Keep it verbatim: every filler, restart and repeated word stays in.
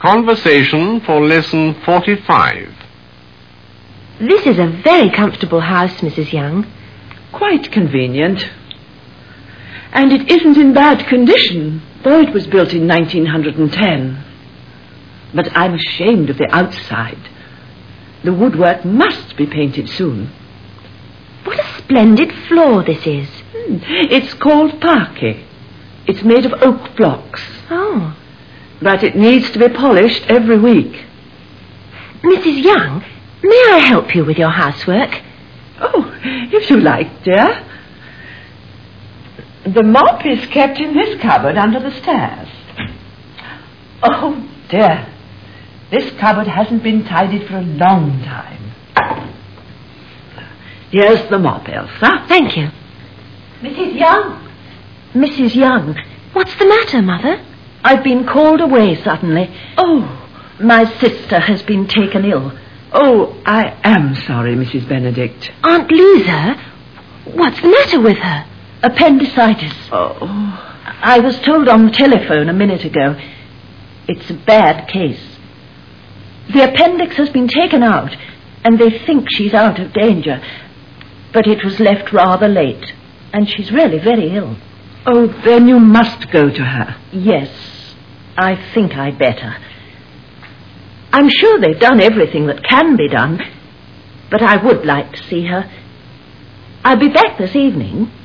Conversation for lesson forty-five. This is a very comfortable house, Missus Young. Quite convenient. And it isn't in bad condition, though it was built in nineteen ten. But I'm ashamed of the outside. The woodwork must be painted soon. What a splendid floor this is. Hmm. It's called parquet. It's made of oak blocks. Oh. But it needs to be polished every week. Missus Young, may I help you with your housework? Oh, if you like, dear. The mop is kept in this cupboard under the stairs. Oh, dear. This cupboard hasn't been tidied for a long time. Here's the mop, Elsa. Thank you. Missus Young? Missus Young, what's the matter, Mother? I've been called away suddenly. Oh, my sister has been taken ill. Oh, I am sorry, Missus Benedict. Aunt Lisa? What's the matter with her? Appendicitis. Oh. I was told on the telephone a minute ago. It's a bad case. The appendix has been taken out, and they think she's out of danger. But it was left rather late, and she's really very ill. Oh, then you must go to her. Yes, I think I'd better. I'm sure they've done everything that can be done, but I would like to see her. I'll be back this evening.